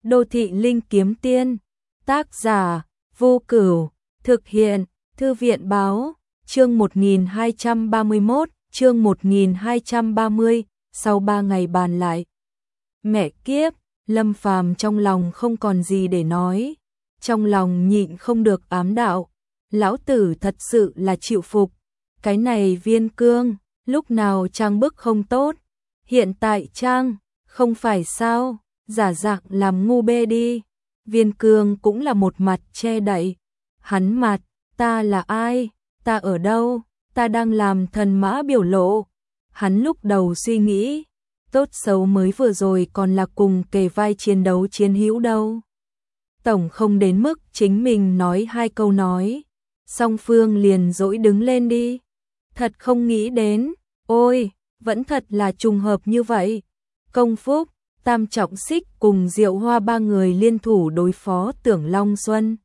Đô thị linh kiếm tiên. Tác giả Vô Cửu. Thực hiện Thư viện báo. Chương 1231, chương 1230, sau 3 ngày bàn lại. Mẹ kiếp, Lâm Phàm trong lòng không còn gì để nói. Trong lòng nhịn không được ám đạo. Lão tử thật sự là chịu phục. Cái này Viên Cương, lúc nào trang bức không tốt. Hiện tại trang, không phải sao, giả dạng làm ngu bê đi. Viên Cương cũng là một mặt che đậy. Hắn mặt, ta là ai, ta ở đâu, ta đang làm thần mã biểu lộ. Hắn lúc đầu suy nghĩ, tốt xấu mới vừa rồi còn là cùng kề vai chiến đấu chiến hữu đâu. Tổng không đến mức chính mình nói 2 câu nói, song phương liền dỗi đứng lên đi. Thật không nghĩ đến, ôi, vẫn thật là trùng hợp như vậy. Công Phúc, Tam Trọng Xích cùng Diệu Hoa 3 người liên thủ đối phó Tưởng Long Xuân.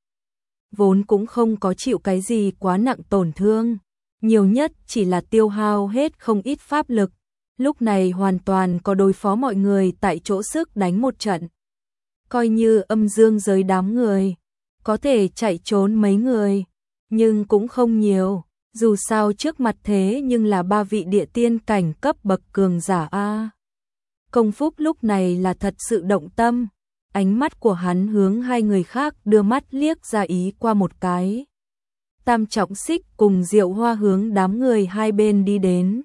Vốn cũng không có chịu cái gì quá nặng tổn thương, nhiều nhất chỉ là tiêu hao hết không ít pháp lực. Lúc này hoàn toàn có đối phó mọi người tại chỗ sức đánh một trận. Coi như âm dương giới đám người, có thể chạy trốn mấy người, nhưng cũng không nhiều. Dù sao trước mặt thế nhưng là 3 vị địa tiên cảnh cấp bậc cường giả a. Công Phúc lúc này là thật sự động tâm, ánh mắt của hắn hướng 2 người khác đưa mắt liếc ra ý qua một cái. Tam Trọng Xích cùng Diệu Hoa hướng đám người hai bên đi đến,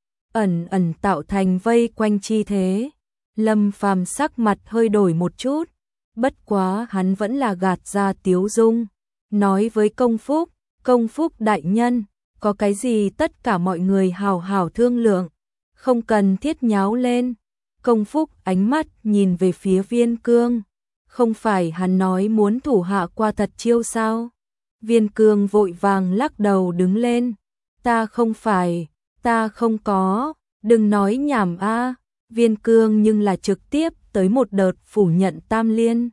ẩn ẩn tạo thành vây quanh chi thế. Lâm Phàm sắc mặt hơi đổi một chút, bất quá hắn vẫn là gạt ra tiếu dung, nói với Công Phúc đại nhân, có cái gì tất cả mọi người hào hào thương lượng, không cần thiết nháo lên. Công Phúc ánh mắt nhìn về phía Viên Cương, không phải hắn nói muốn thủ hạ qua thật chiêu sao? Viên Cương vội vàng lắc đầu đứng lên, ta không phải, ta không có, đừng nói nhảm a. Viên Cương nhưng là trực tiếp tới một đợt phủ nhận Tam Liên.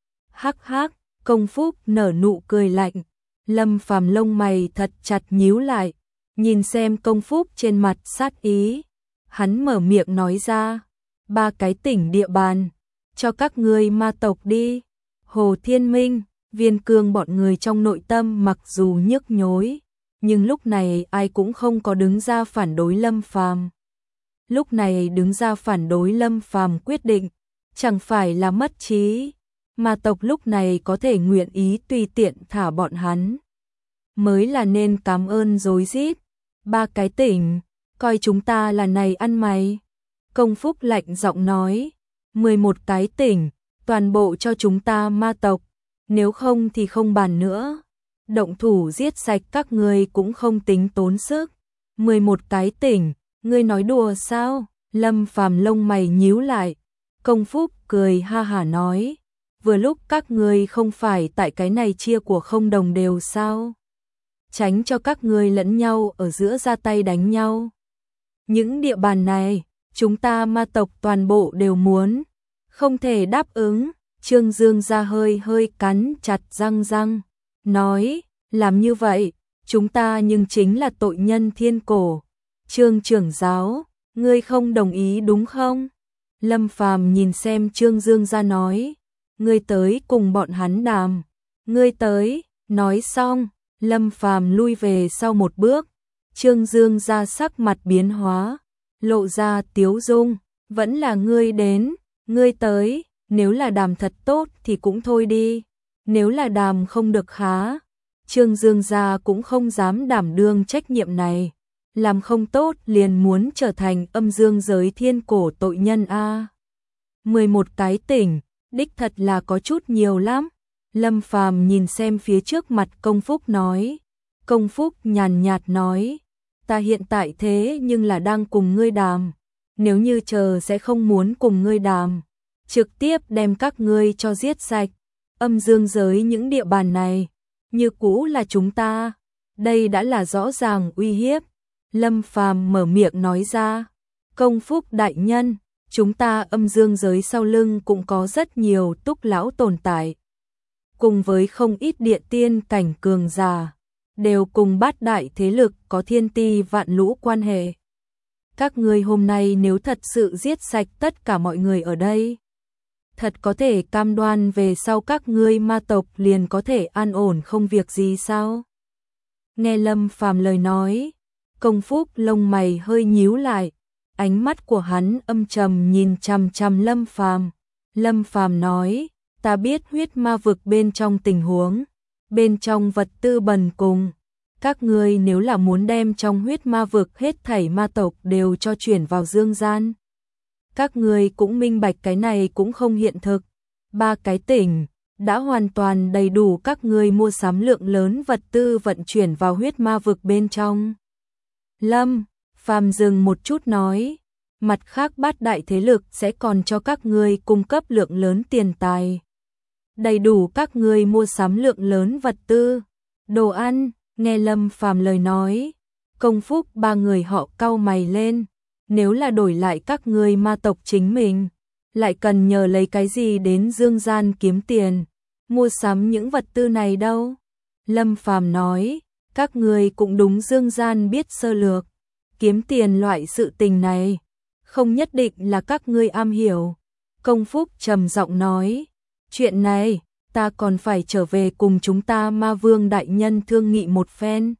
Hắc hắc, Công Phúc nở nụ cười lạnh. Lâm Phàm lông mày thật chặt nhíu lại, nhìn xem Công Phúc trên mặt sát ý. Hắn mở miệng nói ra, 3 cái tỉnh địa bàn, cho các ngươi ma tộc đi. Hồ Thiên Minh, Viên Cương bọn người trong nội tâm mặc dù nhức nhối, nhưng lúc này ai cũng không có đứng ra phản đối Lâm Phàm. Lúc này đứng ra phản đối Lâm Phàm quyết định, chẳng phải là mất trí. Ma tộc lúc này có thể nguyện ý tùy tiện thả bọn hắn, mới là nên cảm ơn rối rít. 3 cái tỉnh, coi chúng ta là này ăn mày. Công Phúc lạnh giọng nói, 11 cái tỉnh, toàn bộ cho chúng ta ma tộc, nếu không thì không bàn nữa. Động thủ giết sạch các ngươi cũng không tính tốn sức. 11 cái tỉnh, ngươi nói đùa sao? Lâm Phàm lông mày nhíu lại. Công Phúc cười ha hả nói, vừa lúc các ngươi không phải tại cái này chia của không đồng đều sao? Tránh cho các ngươi lẫn nhau ở giữa ra tay đánh nhau. Những địa bàn này, chúng ta ma tộc toàn bộ đều muốn, không thể đáp ứng. Trương Dương ra hơi cắn chặt răng, nói, làm như vậy, chúng ta nhưng chính là tội nhân thiên cổ. Trương trưởng giáo, ngươi không đồng ý đúng không? Lâm Phàm nhìn xem Trương Dương ra nói, ngươi tới cùng bọn hắn đàm. Ngươi tới, nói xong, Lâm Phàm lui về sau một bước. Trương Dương ra sắc mặt biến hóa, lộ ra tiếu dung, vẫn là ngươi đến, ngươi tới, nếu là đàm thật tốt thì cũng thôi đi, nếu là đàm không được khá. Trương Dương gia cũng không dám đảm đương trách nhiệm này, làm không tốt liền muốn trở thành âm dương giới thiên cổ tội nhân a. 11 cái tỉnh, đích thật là có chút nhiều lắm. Lâm Phàm nhìn xem phía trước mặt Công Phúc nói. Công Phúc nhàn nhạt nói, ta hiện tại thế nhưng là đang cùng ngươi đàm, nếu như chờ sẽ không muốn cùng ngươi đàm, trực tiếp đem các ngươi cho giết sạch. Âm dương giới những địa bàn này, như cũ là chúng ta, đây đã là rõ ràng uy hiếp. Lâm Phàm mở miệng nói ra, Công Phúc đại nhân, chúng ta âm dương giới sau lưng cũng có rất nhiều túc lão tồn tại, cùng với không ít địa tiên cảnh cường giả, đều cùng bát đại thế lực có thiên ti vạn lũ quan hệ. Các ngươi hôm nay nếu thật sự giết sạch tất cả mọi người ở đây, Thật có thể cam đoan về sau các ngươi ma tộc liền có thể an ổn không việc gì sao? Nghe Lâm Phàm lời nói, Công Phúc lông mày hơi nhíu lại, ánh mắt của hắn âm trầm nhìn chằm chằm Lâm Phàm. Lâm Phàm nói, ta biết huyết ma vực bên trong tình huống, bên trong vật tư bần cùng. Các ngươi nếu là muốn đem trong huyết ma vực hết thảy ma tộc đều cho chuyển vào dương gian. Các ngươi cũng minh bạch cái này cũng không hiện thực. 3 cái tỉnh đã hoàn toàn đầy đủ các ngươi mua sắm lượng lớn vật tư vận chuyển vào huyết ma vực bên trong. Lâm Phàm dừng một chút nói, mặt khác 8 đại thế lực sẽ còn cho các ngươi cung cấp lượng lớn tiền tài. Đầy đủ các ngươi mua sắm lượng lớn vật tư, đồ ăn. Nghe Lâm Phàm lời nói, Công Phúc 3 người họ cau mày lên, nếu là đổi lại các ngươi ma tộc chính mình, lại cần nhờ lấy cái gì đến dương gian kiếm tiền, mua sắm những vật tư này đâu? Lâm Phàm nói, các ngươi cũng đúng dương gian biết sơ lược, kiếm tiền loại sự tình này, không nhất định là các ngươi am hiểu. Công Phúc trầm giọng nói, chuyện này ta còn phải trở về cùng chúng ta ma vương đại nhân thương nghị một phen.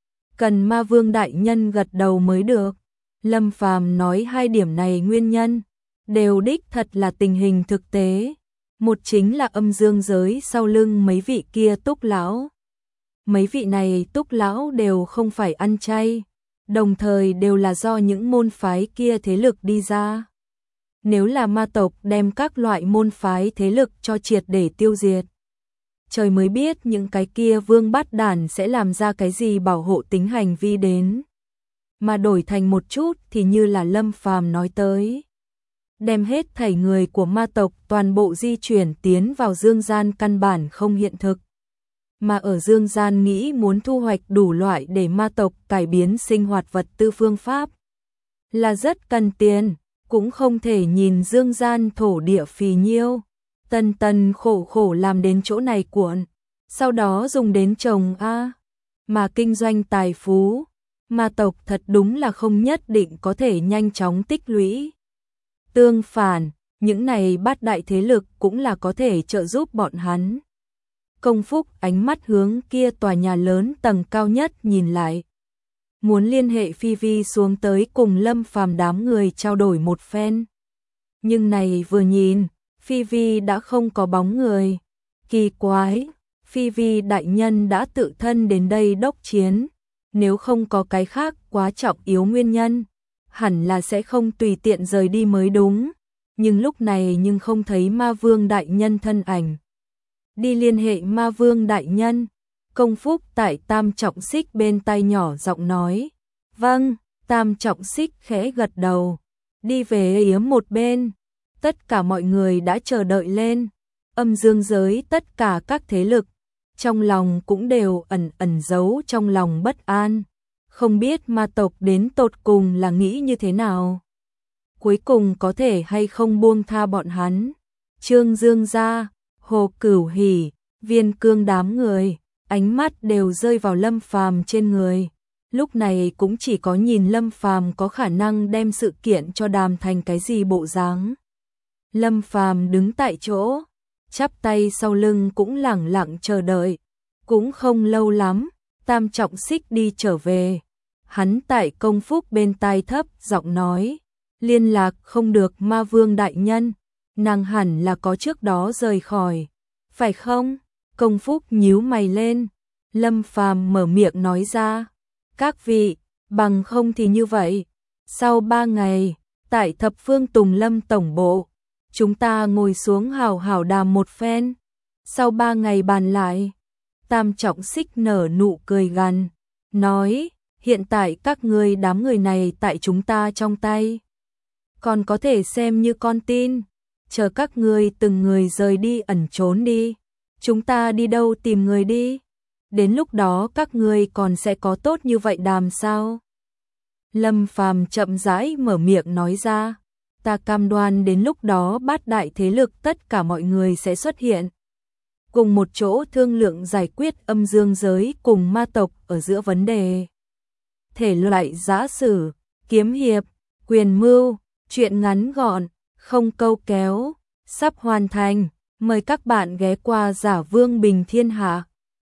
Cần ma vương đại nhân gật đầu mới được. Lâm Phàm nói 2 điểm này nguyên nhân, đều đích thật là tình hình thực tế. Một chính là âm dương giới sau lưng mấy vị kia túc lão. Mấy vị này túc lão đều không phải ăn chay, đồng thời đều là do những môn phái kia thế lực đi ra. Nếu là ma tộc đem các loại môn phái thế lực cho triệt để tiêu diệt, trời mới biết những cái kia vương bát đản sẽ làm ra cái gì bảo hộ tính hành vi đến. Mà đổi thành một chút thì như là Lâm Phàm nói tới, đem hết thảy người của ma tộc toàn bộ di chuyển tiến vào dương gian căn bản không hiện thực. Mà ở dương gian nghĩ muốn thu hoạch đủ loại để ma tộc cải biến sinh hoạt vật tư phương pháp là rất cần tiền, cũng không thể nhìn dương gian thổ địa phì nhiêu, tần tần khổ khổ làm đến chỗ này cuộn, sau đó dùng đến trồng mà kinh doanh tài phú, ma tộc thật đúng là không nhất định có thể nhanh chóng tích lũy. Tương phản, những này 8 đại thế lực cũng là có thể trợ giúp bọn hắn. Công Phúc ánh mắt hướng kia tòa nhà lớn tầng cao nhất nhìn lại, muốn liên hệ Phi Vi xuống tới cùng Lâm Phàm đám người trao đổi một phen. Nhưng này vừa nhìn, Phi Vi đã không có bóng người. Kỳ quái, Phi Vi đại nhân đã tự thân đến đây đốc chiến, nếu không có cái khác quá trọng yếu nguyên nhân, hẳn là sẽ không tùy tiện rời đi mới đúng. Nhưng lúc này nhưng không thấy ma vương đại nhân thân ảnh. Đi liên hệ ma vương đại nhân. Công Phúc tại Tam Trọng Xích bên tai nhỏ giọng nói. Vâng, Tam Trọng Xích khẽ gật đầu. Đi về yếm một bên. Tất cả mọi người đã chờ đợi lên. Âm dương giới tất cả các thế lực, trong lòng cũng đều ẩn giấu trong lòng bất an. Không biết ma tộc đến tột cùng là nghĩ như thế nào. Cuối cùng có thể hay không buông tha bọn hắn. Trương Dương gia, Hồ Cửu Hỉ, Viên Cương đám người, ánh mắt đều rơi vào Lâm Phàm trên người. Lúc này cũng chỉ có nhìn Lâm Phàm có khả năng đem sự kiện cho đàm thành cái gì bộ dáng. Lâm Phàm đứng tại chỗ, chắp tay sau lưng cũng lẳng lặng chờ đợi. Cũng không lâu lắm, Tam Trọng Xích đi trở về. Hắn tại Công Phúc bên tai thấp giọng nói, liên lạc không được ma vương đại nhân, nàng hẳn là có trước đó rời khỏi, phải không? Công Phúc nhíu mày lên. Lâm Phàm mở miệng nói ra, các vị, bằng không thì như vậy, sau 3 ngày, tại Thập Phương Tùng Lâm tổng bộ, chúng ta ngồi xuống hào hào đàm một phen, sau 3 ngày bàn lại. Tam Trọng Xích nở nụ cười gằn, nói, hiện tại các ngươi đám người này tại chúng ta trong tay, còn có thể xem như con tin, chờ các ngươi từng người rời đi ẩn trốn đi, chúng ta đi đâu tìm người đi, đến lúc đó các ngươi còn sẽ có tốt như vậy đàm sao? Lâm Phàm chậm rãi mở miệng nói ra, ta cam đoan đến lúc đó 8 đại thế lực tất cả mọi người sẽ xuất hiện, cùng một chỗ thương lượng giải quyết âm dương giới cùng ma tộc ở giữa vấn đề. Thể loại giã sử, kiếm hiệp, quyền mưu, chuyện ngắn gọn, không câu kéo, sắp hoàn thành. Mời các bạn ghé qua Giả Vương Bình Thiên Hạ.